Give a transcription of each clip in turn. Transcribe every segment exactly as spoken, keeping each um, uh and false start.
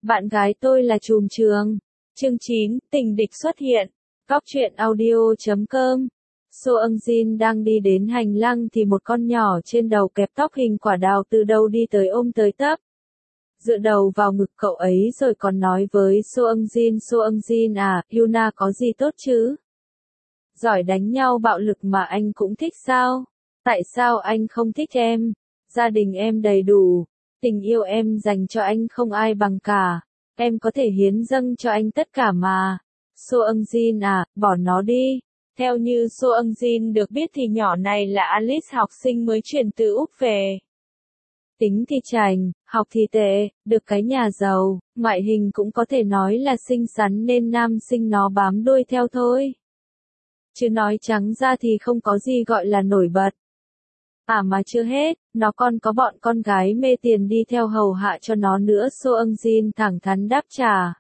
Bạn gái tôi là trùm trường. Chương chín, tình địch xuất hiện. Cóc truyện audio chấm com. So Eung Jin đang đi đến hành lang thì một con nhỏ trên đầu kẹp tóc hình quả đào từ đâu đi tới ôm tới tấp. Dựa đầu vào ngực cậu ấy rồi còn nói với So Eung Jin, So Eung Jin à, Yuna có gì tốt chứ? Giỏi đánh nhau bạo lực mà anh cũng thích sao? Tại sao anh không thích em? Gia đình em đầy đủ. Tình yêu em dành cho anh không ai bằng cả. Em có thể hiến dâng cho anh tất cả mà. So Eung Jin à, bỏ nó đi. Theo như So Eung Jin được biết thì nhỏ này là Alice, học sinh mới chuyển từ Úc về. Tính thì chảnh, học thì tệ, được cái nhà giàu, ngoại hình cũng có thể nói là xinh xắn nên nam sinh nó bám đuôi theo thôi. Chứ nói trắng ra thì không có gì gọi là nổi bật. À mà chưa hết, nó còn có bọn con gái mê tiền đi theo hầu hạ cho nó nữa. So Eung Jin thẳng thắn đáp trả.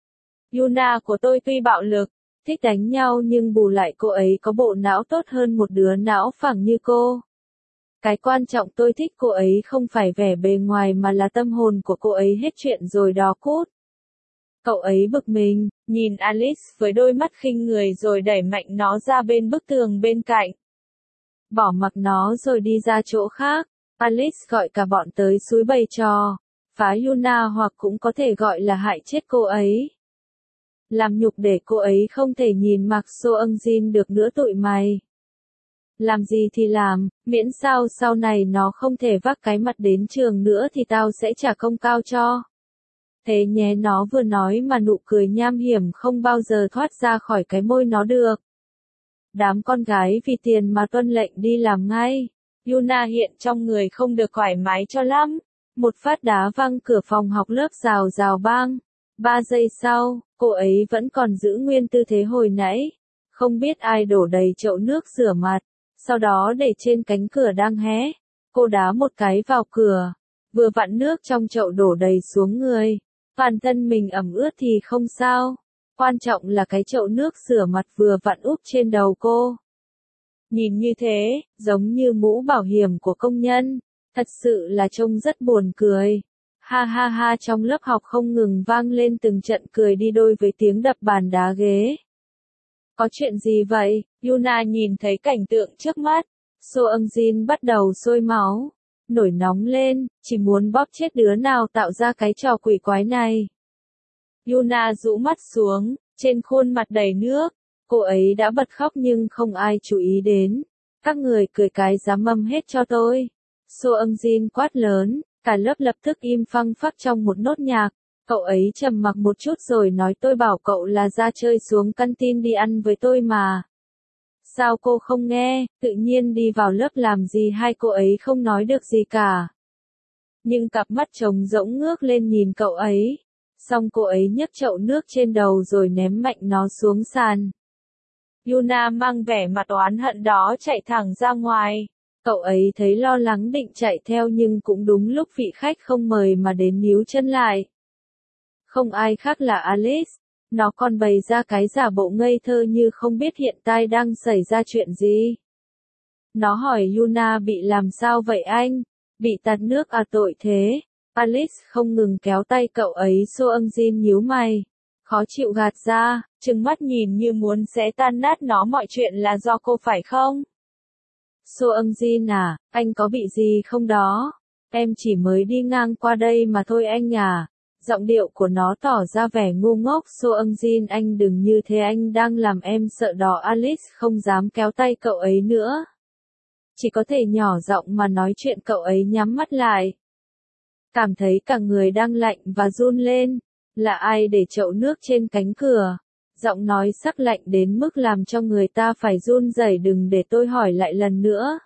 Yuna của tôi tuy bạo lực, thích đánh nhau nhưng bù lại cô ấy có bộ não tốt hơn một đứa não phẳng như cô. Cái quan trọng tôi thích cô ấy không phải vẻ bề ngoài mà là tâm hồn của cô ấy hết chuyện rồi đó cút. Cậu ấy bực mình, nhìn Alice với đôi mắt khinh người rồi đẩy mạnh nó ra bên bức tường bên cạnh. Bỏ mặc nó rồi đi ra chỗ khác. Alice gọi cả bọn tới suối bày trò. Phá Yuna hoặc cũng có thể gọi là hại chết cô ấy. Làm nhục để cô ấy không thể nhìn mặc So Eung Jin được nữa tụi mày. Làm gì thì làm, miễn sao sau này nó không thể vác cái mặt đến trường nữa thì tao sẽ trả công cao cho. Thế nhé, nó vừa nói mà nụ cười nham hiểm không bao giờ thoát ra khỏi cái môi nó được. Đám con gái vì tiền mà tuân lệnh đi làm ngay. Yuna hiện trong người không được thoải mái cho lắm. Một phát đá văng cửa phòng học lớp rào rào bang. Ba giây sau, cô ấy vẫn còn giữ nguyên tư thế hồi nãy. Không biết ai đổ đầy chậu nước rửa mặt. Sau đó để trên cánh cửa đang hé. Cô đá một cái vào cửa. Vừa vặn nước trong chậu đổ đầy xuống người. Toàn thân mình ẩm ướt thì không sao. Quan trọng là cái chậu nước rửa mặt vừa vặn úp trên đầu cô. Nhìn như thế, giống như mũ bảo hiểm của công nhân. Thật sự là trông rất buồn cười. Ha ha ha, trong lớp học không ngừng vang lên từng trận cười đi đôi với tiếng đập bàn đá ghế. Có chuyện gì vậy? Yuna nhìn thấy cảnh tượng trước mắt. So Eung Jin bắt đầu sôi máu. Nổi nóng lên, chỉ muốn bóp chết đứa nào tạo ra cái trò quỷ quái này. Yuna rũ mắt xuống, trên khuôn mặt đầy nước. Cô ấy đã bật khóc nhưng không ai chú ý đến. Các người cười cái giá mâm hết cho tôi. So Eung Jin quát lớn, cả lớp lập tức im phăng phắc trong một nốt nhạc. Cậu ấy trầm mặc một chút rồi nói tôi bảo cậu là ra chơi xuống canteen đi ăn với tôi mà. Sao cô không nghe, tự nhiên đi vào lớp làm gì hay cô ấy không nói được gì cả. Nhưng cặp mắt trống rỗng ngước lên nhìn cậu ấy. Xong cô ấy nhấc chậu nước trên đầu rồi ném mạnh nó xuống sàn. Yuna mang vẻ mặt oán hận đó chạy thẳng ra ngoài. Cậu ấy thấy lo lắng định chạy theo nhưng cũng đúng lúc vị khách không mời mà đến níu chân lại. Không ai khác là Alice. Nó còn bày ra cái giả bộ ngây thơ như không biết hiện tại đang xảy ra chuyện gì. Nó hỏi Yuna bị làm sao vậy anh? Bị tạt nước à, tội thế. Alice không ngừng kéo tay cậu ấy. So Eung Jin nhíu mày. Khó chịu gạt ra, trừng mắt nhìn như muốn xé tan nát nó. Mọi chuyện là do cô phải không? So Eung Jin à, anh có bị gì không đó? Em chỉ mới đi ngang qua đây mà thôi anh à. Giọng điệu của nó tỏ ra vẻ ngu ngốc. So Eung Jin, anh đừng như thế, anh đang làm em sợ đó. Alice không dám kéo tay cậu ấy nữa. Chỉ có thể nhỏ giọng mà nói chuyện. Cậu ấy nhắm mắt lại. Cảm thấy cả người đang lạnh và run lên. Là ai để chậu nước trên cánh cửa? Giọng nói sắc lạnh đến mức làm cho người ta phải run rẩy. Đừng để tôi hỏi lại lần nữa.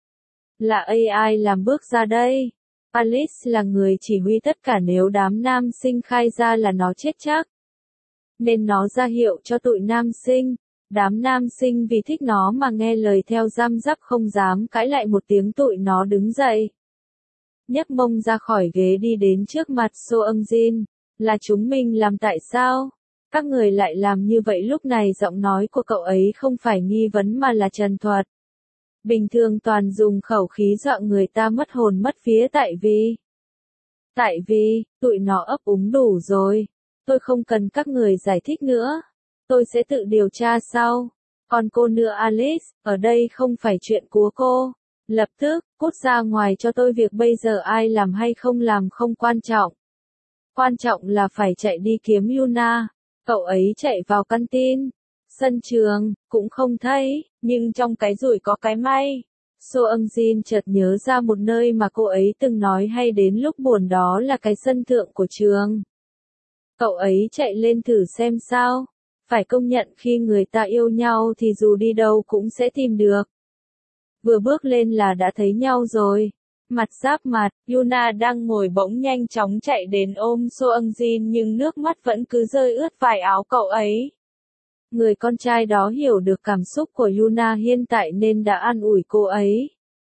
Là a i làm bước ra đây. Alice là người chỉ huy tất cả, nếu đám nam sinh khai ra là nó chết chắc. Nên nó ra hiệu cho tụi nam sinh. Đám nam sinh vì thích nó mà nghe lời theo răm rắp không dám cãi lại một tiếng. Tụi nó đứng dậy. Nhấc mông ra khỏi ghế đi đến trước mặt So Eung Jin. Là chúng mình làm, tại sao? Các người lại làm như vậy? Lúc này giọng nói của cậu ấy không phải nghi vấn mà là trần thuật. Bình thường toàn dùng khẩu khí dọa người ta mất hồn mất vía. Tại vì Tại vì, tụi nó ấp úng đủ rồi. Tôi không cần các người giải thích nữa. Tôi sẽ tự điều tra sau. Còn cô nữa Alice, ở đây không phải chuyện của cô. Lập tức, cút ra ngoài cho tôi, việc bây giờ ai làm hay không làm không quan trọng. Quan trọng là phải chạy đi kiếm Yuna. Cậu ấy chạy vào căn tin. Sân trường, cũng không thấy, nhưng trong cái rủi có cái may. So Eun Jin chợt nhớ ra một nơi mà cô ấy từng nói hay đến lúc buồn, đó là cái sân thượng của trường. Cậu ấy chạy lên thử xem sao. Phải công nhận khi người ta yêu nhau thì dù đi đâu cũng sẽ tìm được. Vừa bước lên là đã thấy nhau rồi. Mặt giáp mặt, Yuna đang ngồi bỗng nhanh chóng chạy đến ôm So Eun Jin nhưng nước mắt vẫn cứ rơi ướt vải áo cậu ấy. Người con trai đó hiểu được cảm xúc của Yuna hiện tại nên đã an ủi cô ấy.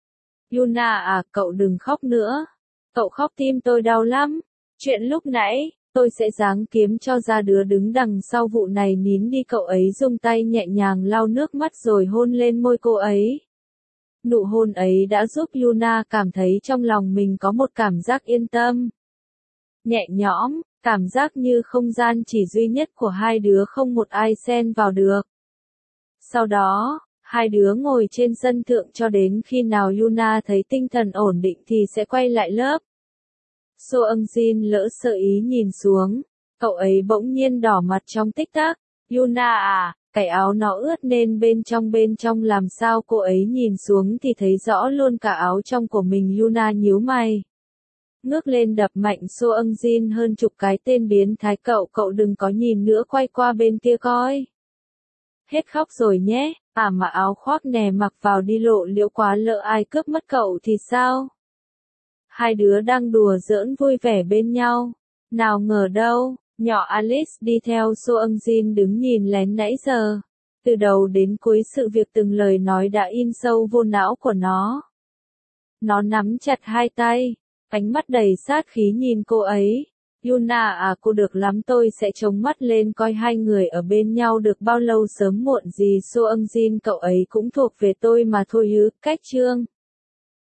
Yuna à, cậu đừng khóc nữa. Cậu khóc tim tôi đau lắm. Chuyện lúc nãy, tôi sẽ giáng kiếm cho ra đứa đứng đằng sau vụ này, nín đi. Cậu ấy dùng tay nhẹ nhàng lau nước mắt rồi hôn lên môi cô ấy. Nụ hôn ấy đã giúp Yuna cảm thấy trong lòng mình có một cảm giác yên tâm. Nhẹ nhõm, cảm giác như không gian chỉ duy nhất của hai đứa, không một ai xen vào được. Sau đó, hai đứa ngồi trên sân thượng cho đến khi nào Yuna thấy tinh thần ổn định thì sẽ quay lại lớp. So Eun Jin lỡ sợ ý nhìn xuống, cậu ấy bỗng nhiên đỏ mặt trong tích tắc. Yuna à, cái áo nó ướt nên bên trong bên trong làm sao? Cô ấy nhìn xuống thì thấy rõ luôn cả áo trong của mình. Yuna nhíu mày, ngước lên đập mạnh So Eun Jin hơn chục cái. Tên biến thái, cậu cậu đừng có nhìn nữa, quay qua bên kia coi. Hết khóc rồi nhé, à mà áo khoác nè mặc vào đi, lộ liễu quá, lỡ ai cướp mất cậu thì sao? Hai đứa đang đùa giỡn vui vẻ bên nhau. Nào ngờ đâu, nhỏ Alice đi theo So Eun Jin đứng nhìn lén nãy giờ. Từ đầu đến cuối sự việc từng lời nói đã in sâu vô não của nó. Nó nắm chặt hai tay, ánh mắt đầy sát khí nhìn cô ấy. Yuna à, cô được lắm, tôi sẽ chống mắt lên coi hai người ở bên nhau được bao lâu, sớm muộn gì So Eun Jin cậu ấy cũng thuộc về tôi mà thôi ư. Cách chương